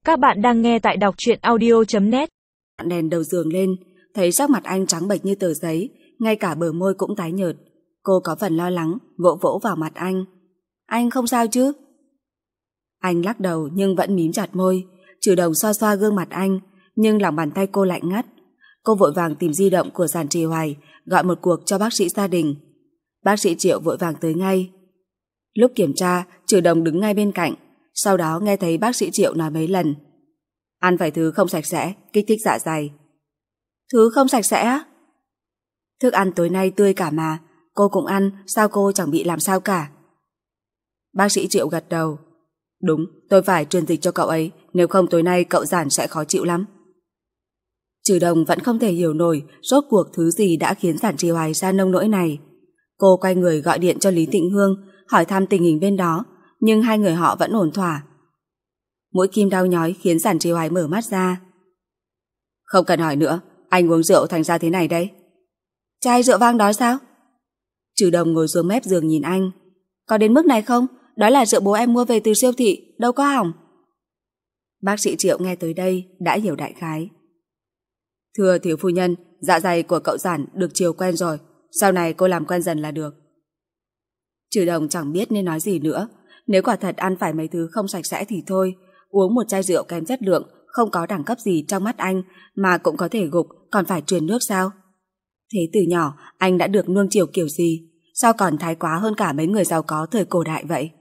Các bạn đang nghe tại đọc truyện audio.net. Đèn đầu giường lên, thấy sắc mặt anh trắng bệch như tờ giấy, ngay cả bờ môi cũng tái nhợt. Cô có phần lo lắng, vỗ vỗ vào mặt anh. Anh không sao chứ? Anh lắc đầu nhưng vẫn mím chặt môi. Trừ Đồng xoa xoa gương mặt anh, nhưng lòng bàn tay cô lạnh ngắt. Cô vội vàng tìm di động của Giản Trì Hoài, gọi một cuộc cho bác sĩ gia đình. Bác sĩ Triệu vội vàng tới ngay. Lúc kiểm tra, Trừ Đồng đứng ngay bên cạnh, sau đó nghe thấy bác sĩ Triệu nói mấy lần: ăn phải thứ không sạch sẽ, kích thích dạ dày. Thứ không sạch sẽ á? Thức ăn tối nay tươi cả mà, cô cũng ăn, sao cô chẳng bị làm sao cả? Bác sĩ Triệu gật đầu. Đúng, tôi phải truyền dịch cho cậu ấy, nếu không tối nay cậu Giản sẽ khó chịu lắm. Trừ Đồng vẫn không thể hiểu nổi rốt cuộc thứ gì đã khiến Giản Trì Hoài ra nông nỗi này. Cô quay người gọi điện cho Lý Tịnh Hương, hỏi thăm tình hình bên đó, nhưng hai người họ vẫn ổn thỏa. Mũi kim đau nhói khiến Giản Trì Hoài mở mắt ra. Không cần hỏi nữa, anh uống rượu thành ra thế này đấy. Chai rượu vang đó sao? Trừ Đồng ngồi xuống mép giường nhìn anh. Có đến mức này không? Đó là rượu bố em mua về từ siêu thị, đâu có hỏng. Bác sĩ Triệu nghe tới đây đã hiểu đại khái. Thưa thiếu phu nhân, dạ dày của cậu Giản được chiều quen rồi, sau này cô làm quen dần là được. Trừ Đồng chẳng biết nên nói gì nữa. Nếu quả thật ăn phải mấy thứ không sạch sẽ thì thôi, uống một chai rượu kém chất lượng, không có đẳng cấp gì trong mắt anh mà cũng có thể gục, còn phải truyền nước sao? Thế từ nhỏ anh đã được nuông chiều kiểu gì? Sao còn thái quá hơn cả mấy người giàu có thời cổ đại vậy?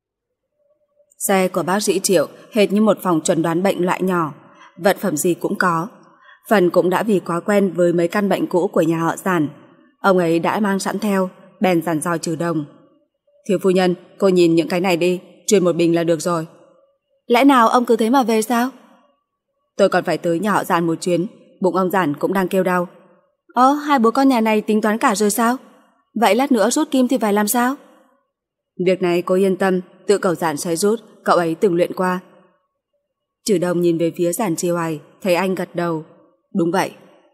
Xe của bác sĩ Triệu hệt như một phòng chuẩn đoán bệnh loại nhỏ, vật phẩm gì cũng có. Phần cũng đã vì quá quen với mấy căn bệnh cũ của nhà họ Giản, ông ấy đã mang sẵn theo, bèn dặn dò Trừ Đồng. Thiếu phu nhân, cô nhìn những cái này đi, truyền một bình là được rồi. Lẽ nào ông cứ thế mà về sao? Tôi còn phải tới nhà họ Giản một chuyến, bụng ông Giản cũng đang kêu đau. Hai bố con nhà này tính toán cả rồi sao? Vậy lát nữa rút kim thì phải làm sao? Việc này cô yên tâm, tự cậu Giản sẽ rút, cậu ấy từng luyện qua. Trừ Đồng nhìn về phía Giản Trì Hoài, thấy anh gật đầu. Đúng vậy.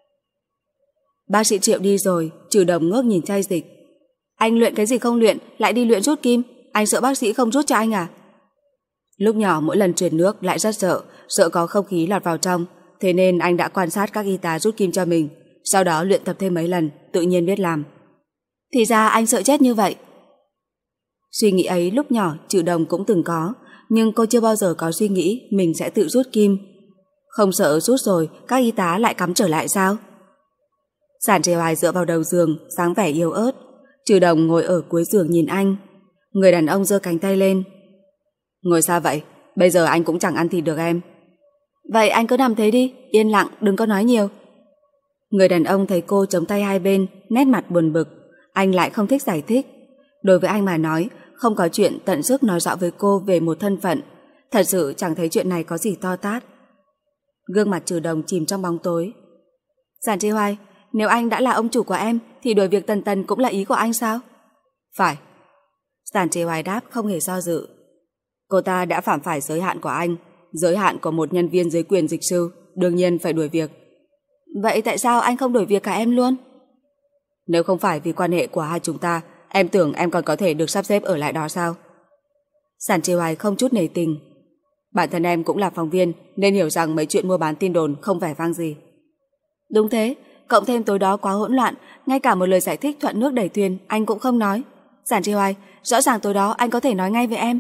Bác sĩ Triệu đi rồi, Trừ Đồng ngước nhìn chai dịch. Anh luyện cái gì không luyện, lại đi luyện rút kim, anh sợ bác sĩ không rút cho anh à? Lúc nhỏ mỗi lần truyền nước lại rất sợ có không khí lọt vào trong, thế nên anh đã quan sát các y tá rút kim cho mình, sau đó luyện tập thêm mấy lần, tự nhiên biết làm. Thì ra anh sợ chết như vậy. Suy nghĩ ấy lúc nhỏ Trừ Đồng cũng từng có, nhưng cô chưa bao giờ có suy nghĩ mình sẽ tự rút kim. Không sợ rút rồi các y tá lại cắm trở lại sao? Giản Trì Hoài dựa vào đầu giường, dáng vẻ yếu ớt. Trừ Đồng ngồi ở cuối giường nhìn anh. Người đàn ông giơ cánh tay lên. Ngồi sao vậy? Bây giờ anh cũng chẳng ăn thịt được em. Vậy anh cứ nằm thế đi, yên lặng, đừng có nói nhiều. Người đàn ông thấy cô chống tay hai bên, nét mặt buồn bực. Anh lại không thích giải thích. Đối với anh mà nói, không có chuyện tận sức nói rõ với cô về một thân phận. Thật sự chẳng thấy chuyện này có gì to tát. Gương mặt Trừ Đồng chìm trong bóng tối. Giản Trì Hoài, nếu anh đã là ông chủ của em thì đuổi việc Tần Tần cũng là ý của anh sao? Phải. Giản Trì Hoài đáp không hề do dự. Cô ta đã phạm phải giới hạn của anh, giới hạn của một nhân viên dưới quyền dịch sư, đương nhiên phải đuổi việc. Vậy tại sao anh không đuổi việc cả em luôn? Nếu không phải vì quan hệ của hai chúng ta, em tưởng em còn có thể được sắp xếp ở lại đó sao? Giản Trì Hoài không chút nể tình. Bản thân em cũng là phóng viên nên hiểu rằng mấy chuyện mua bán tin đồn không vẻ vang gì. Đúng thế, cộng thêm tối đó quá hỗn loạn, ngay cả một lời giải thích thuận nước đẩy thuyền anh cũng không nói. Giản Trì Hoài, rõ ràng tối đó anh có thể nói ngay với em.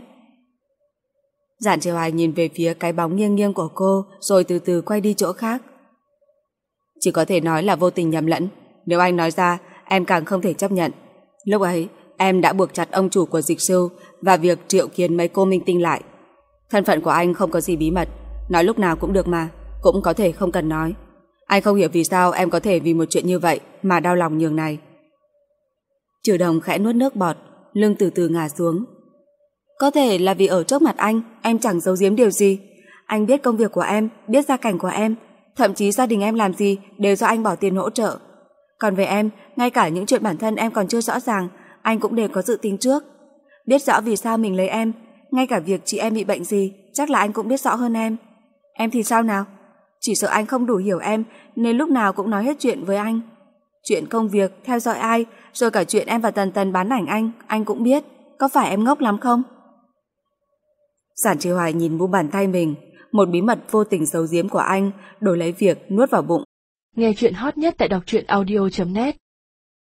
Giản Trì Hoài nhìn về phía cái bóng nghiêng nghiêng của cô, rồi từ từ quay đi chỗ khác. Chỉ có thể nói là vô tình nhầm lẫn. Nếu anh nói ra, em càng không thể chấp nhận. Lúc ấy, em đã buộc chặt ông chủ của dịch sư và việc triệu kiến mấy cô minh tinh lại. Thân phận của anh không có gì bí mật, nói lúc nào cũng được mà, cũng có thể không cần nói. Anh không hiểu vì sao em có thể vì một chuyện như vậy mà đau lòng nhường này. Trừ Đồng khẽ nuốt nước bọt, lưng từ từ ngả xuống. Có thể là vì ở trước mặt anh, em chẳng giấu giếm điều gì. Anh biết công việc của em, biết gia cảnh của em, thậm chí gia đình em làm gì đều do anh bỏ tiền hỗ trợ. Còn về em, ngay cả những chuyện bản thân em còn chưa rõ ràng, anh cũng đều có dự tính trước. Biết rõ vì sao mình lấy em, ngay cả việc chị em bị bệnh gì, chắc là anh cũng biết rõ hơn em. Em thì sao nào? Chỉ sợ anh không đủ hiểu em, nên lúc nào cũng nói hết chuyện với anh. Chuyện công việc, theo dõi ai, rồi cả chuyện em và Tần Tần bán ảnh anh cũng biết. Có phải em ngốc lắm không? Giản Trì Hoài nhìn mu bàn tay mình, một bí mật vô tình giấu giếm của anh, đổi lấy việc nuốt vào bụng. Nghe chuyện hot nhất tại đọc truyện audio.net